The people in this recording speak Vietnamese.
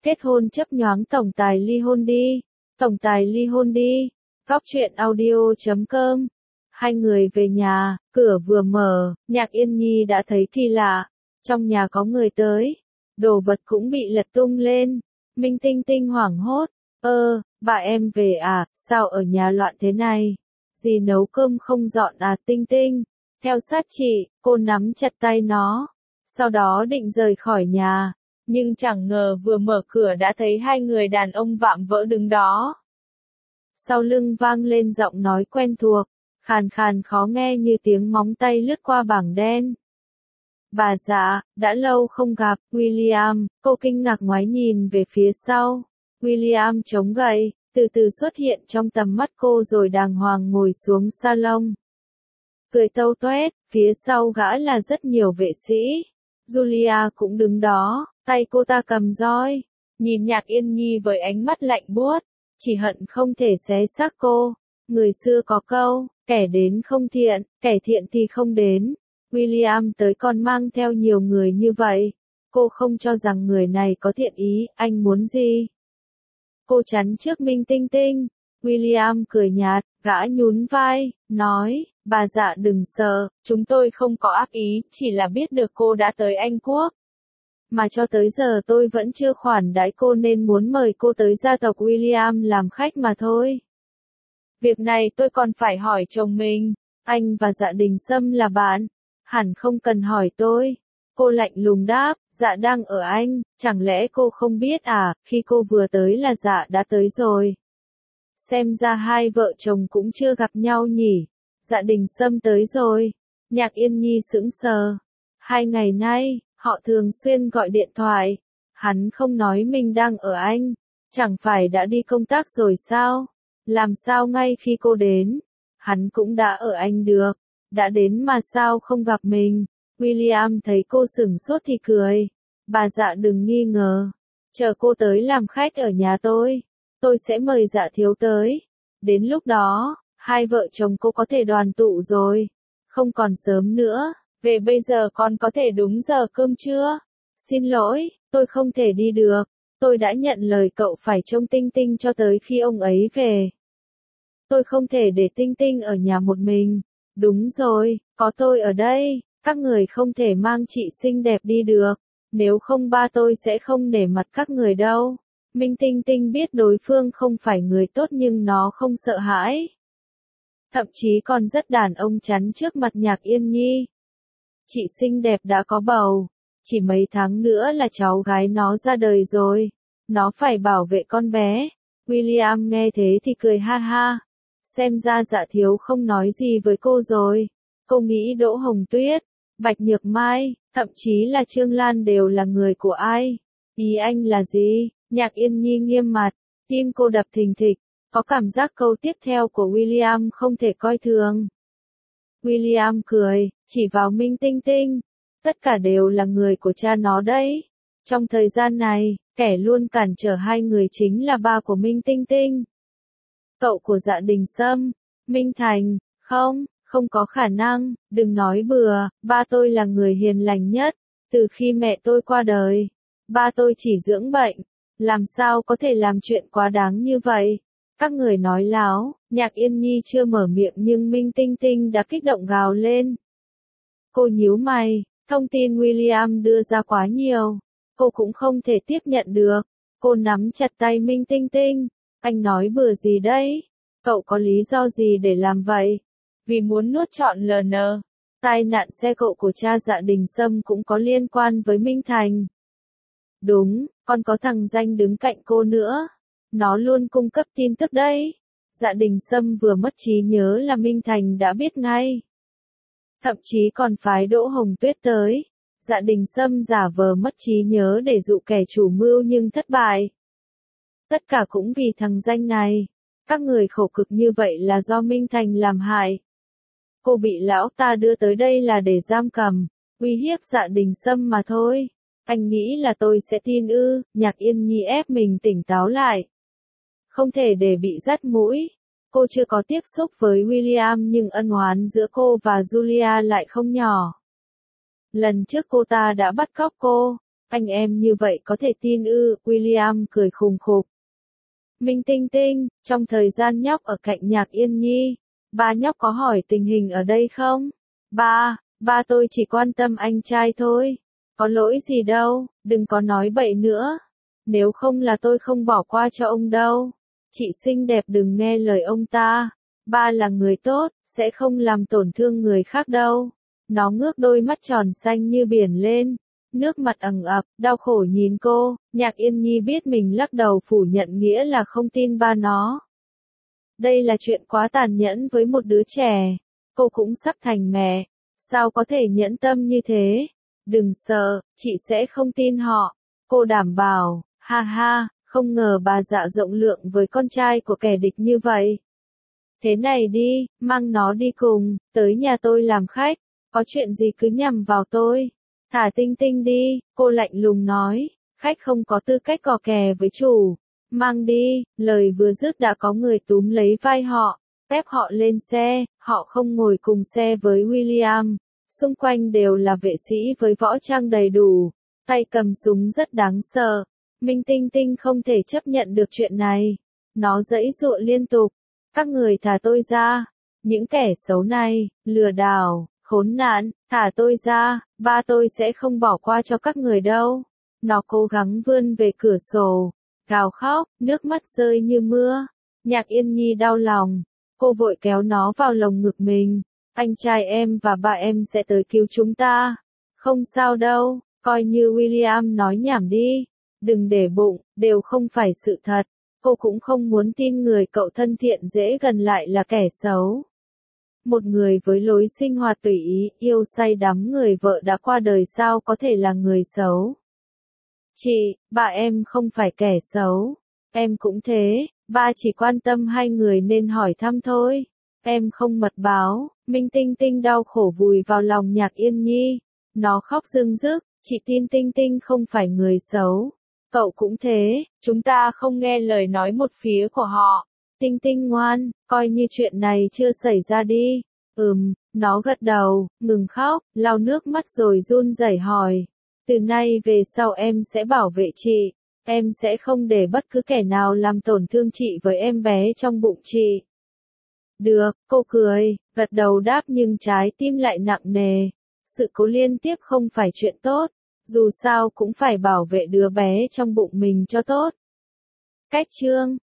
kết hôn chấp nhoáng tổng tài ly hôn đi. Tổng tài ly hôn đi. Góc truyện audio.com. Hai người về nhà, cửa vừa mở, Nhạc Yên Nhi đã thấy kỳ lạ. Trong nhà có người tới. Đồ vật cũng bị lật tung lên. Minh Tinh Tinh hoảng hốt. Bà em về à, sao ở nhà loạn thế này? Dì nấu cơm không dọn à Tinh Tinh? Theo sát chị, cô nắm chặt tay nó. Sau đó định rời khỏi nhà. Nhưng chẳng ngờ vừa mở cửa đã thấy hai người đàn ông vạm vỡ đứng đó. Sau lưng vang lên giọng nói quen thuộc, khàn khàn khó nghe như tiếng móng tay lướt qua bảng đen. Bà dạ, đã lâu không gặp, William, cô kinh ngạc ngoái nhìn về phía sau. William chống gậy, từ từ xuất hiện trong tầm mắt cô rồi đàng hoàng ngồi xuống salon. Cười tâu toét, phía sau gã là rất nhiều vệ sĩ. Julia cũng đứng đó, tay cô ta cầm roi, nhìn Nhạc Yên Nhi với ánh mắt lạnh buốt, chỉ hận không thể xé xác cô. Người xưa có câu, kẻ đến không thiện, kẻ thiện thì không đến. William tới còn mang theo nhiều người như vậy. Cô không cho rằng người này có thiện ý, anh muốn gì? Cô chắn trước Minh Tinh Tinh. William cười nhạt, gã nhún vai, nói, bà dạ đừng sợ, chúng tôi không có ác ý, chỉ là biết được cô đã tới Anh Quốc. Mà cho tới giờ tôi vẫn chưa khoản đãi cô nên muốn mời cô tới gia tộc William làm khách mà thôi. Việc này tôi còn phải hỏi chồng mình, anh và Dạ Đình Sâm là bạn, hẳn không cần hỏi tôi. Cô lạnh lùng đáp, Dạ đang ở Anh, chẳng lẽ cô không biết à, khi cô vừa tới là Dạ đã tới rồi. Xem ra hai vợ chồng cũng chưa gặp nhau nhỉ. Dạ Đình Sâm tới rồi. Nhạc Yên Nhi sững sờ. 2 ngày nay, họ thường xuyên gọi điện thoại. Hắn không nói mình đang ở Anh. Chẳng phải đã đi công tác rồi sao? Làm sao ngay khi cô đến, hắn cũng đã ở Anh được. Đã đến mà sao không gặp mình? William thấy cô sửng sốt thì cười. Bà Dạ đừng nghi ngờ. Chờ cô tới làm khách ở nhà tôi sẽ mời Dạ thiếu tới. Đến lúc đó, hai vợ chồng cô có thể đoàn tụ rồi. Không còn sớm nữa, về bây giờ con có thể đúng giờ cơm trưa. Xin lỗi, tôi không thể đi được. Tôi đã nhận lời cậu phải trông Tinh Tinh cho tới khi ông ấy về. Tôi không thể để Tinh Tinh ở nhà một mình. Đúng rồi, có tôi ở đây, các người không thể mang chị xinh đẹp đi được. Nếu không ba tôi sẽ không nể mặt các người đâu. Minh Tinh Tinh biết đối phương không phải người tốt nhưng nó không sợ hãi. Thậm chí còn rất đàn ông chắn trước mặt Nhạc Yên Nhi. Chị xinh đẹp đã có bầu. Chỉ mấy tháng nữa là cháu gái nó ra đời rồi. Nó phải bảo vệ con bé. William nghe thế thì cười ha ha. Xem ra Dạ thiếu không nói gì với cô rồi. Cô nghĩ Đỗ Hồng Tuyết, Bạch Nhược Mai, thậm chí là Trương Lan đều là người của ai? Ý anh là gì? Nhạc Yên Nhi nghiêm mặt, tim cô đập thình thịch, có cảm giác câu tiếp theo của William không thể coi thường. William cười, chỉ vào Minh Tinh Tinh. Tất cả đều là người của cha nó đấy. Trong thời gian này, kẻ luôn cản trở hai người chính là ba của Minh Tinh Tinh. Cậu của Dạ Đình Sâm, Minh Thành, không có khả năng, đừng nói bừa, ba tôi là người hiền lành nhất. Từ khi mẹ tôi qua đời, ba tôi chỉ dưỡng bệnh. Làm sao có thể làm chuyện quá đáng như vậy? Các người nói láo. Nhạc Yên Nhi chưa mở miệng nhưng Minh Tinh Tinh đã kích động gào lên. Cô nhíu mày, thông tin William đưa ra quá nhiều. Cô cũng không thể tiếp nhận được. Cô nắm chặt tay Minh Tinh Tinh. Anh nói bừa gì đấy? Cậu có lý do gì để làm vậy? Vì muốn nuốt trọn LN. Tai nạn xe cộ của cha Dạ Đình Sâm cũng có liên quan với Minh Thành. Đúng, còn có thằng Danh đứng cạnh cô nữa. Nó luôn cung cấp tin tức đấy. Dạ Đình Sâm vừa mất trí nhớ là Minh Thành đã biết ngay. Thậm chí còn phái Đỗ Hồng Tuyết tới. Dạ Đình Sâm giả vờ mất trí nhớ để dụ kẻ chủ mưu nhưng thất bại. Tất cả cũng vì thằng Danh này. Các người khổ cực như vậy là do Minh Thành làm hại. Cô bị lão ta đưa tới đây là để giam cầm, uy hiếp Dạ Đình Sâm mà thôi. Anh nghĩ là tôi sẽ tin ư? Nhạc Yên Nhi ép mình tỉnh táo lại. Không thể để bị dắt mũi. Cô chưa có tiếp xúc với William nhưng ân oán giữa cô và Julia lại không nhỏ. Lần trước cô ta đã bắt cóc cô. Anh em như vậy có thể tin ư? William cười khùng khục. Minh Tinh Tinh, trong thời gian nhóc ở cạnh Nhạc Yên Nhi, ba nhóc có hỏi tình hình ở đây không? Ba tôi chỉ quan tâm anh trai thôi. Có lỗi gì đâu, đừng có nói bậy nữa. Nếu không là tôi không bỏ qua cho ông đâu. Chị xinh đẹp đừng nghe lời ông ta. Ba là người tốt, sẽ không làm tổn thương người khác đâu. Nó ngước đôi mắt tròn xanh như biển lên. Nước mặt ẩn ập, đau khổ nhìn cô. Nhạc Yên Nhi biết mình lắc đầu phủ nhận nghĩa là không tin ba nó. Đây là chuyện quá tàn nhẫn với một đứa trẻ. Cô cũng sắp thành mẹ. Sao có thể nhẫn tâm như thế? Đừng sợ, chị sẽ không tin họ. Cô đảm bảo, ha ha, không ngờ bà dạ rộng lượng với con trai của kẻ địch như vậy. Thế này đi, mang nó đi cùng, tới nhà tôi làm khách. Có chuyện gì cứ nhằm vào tôi. Thả Tinh Tinh đi, cô lạnh lùng nói. Khách không có tư cách cò kè với chủ. Mang đi, lời vừa dứt đã có người túm lấy vai họ, ép họ lên xe, họ không ngồi cùng xe với William. Xung quanh đều là vệ sĩ với võ trang đầy đủ, tay cầm súng rất đáng sợ. Minh Tinh Tinh không thể chấp nhận được chuyện này. Nó giãy giụa liên tục. Các người thả tôi ra. Những kẻ xấu này, lừa đảo, khốn nạn, thả tôi ra, ba tôi sẽ không bỏ qua cho các người đâu. Nó cố gắng vươn về cửa sổ, gào khóc, nước mắt rơi như mưa. Nhạc Yên Nhi đau lòng. Cô vội kéo nó vào lồng ngực mình. Anh trai em và ba em sẽ tới cứu chúng ta. Không sao đâu, coi như William nói nhảm đi. Đừng để bụng, đều không phải sự thật. Cô cũng không muốn tin người cậu thân thiện dễ gần lại là kẻ xấu. Một người với lối sinh hoạt tùy ý, yêu say đắm người vợ đã qua đời sao có thể là người xấu. Chị, ba em không phải kẻ xấu. Em cũng thế, ba chỉ quan tâm hai người nên hỏi thăm thôi. Em không mật báo. Minh Tinh Tinh đau khổ vùi vào lòng Nhạc Yên Nhi. Nó khóc rưng rức, chị tin Tinh Tinh không phải người xấu. Cậu cũng thế, chúng ta không nghe lời nói một phía của họ. Tinh Tinh ngoan, coi như chuyện này chưa xảy ra đi. Nó gật đầu, ngừng khóc, lau nước mắt rồi run rẩy hỏi. Từ nay về sau em sẽ bảo vệ chị. Em sẽ không để bất cứ kẻ nào làm tổn thương chị với em bé trong bụng chị. Được, cô cười, gật đầu đáp nhưng trái tim lại nặng nề. Sự cố liên tiếp không phải chuyện tốt. Dù sao cũng phải bảo vệ đứa bé trong bụng mình cho tốt. Cách chương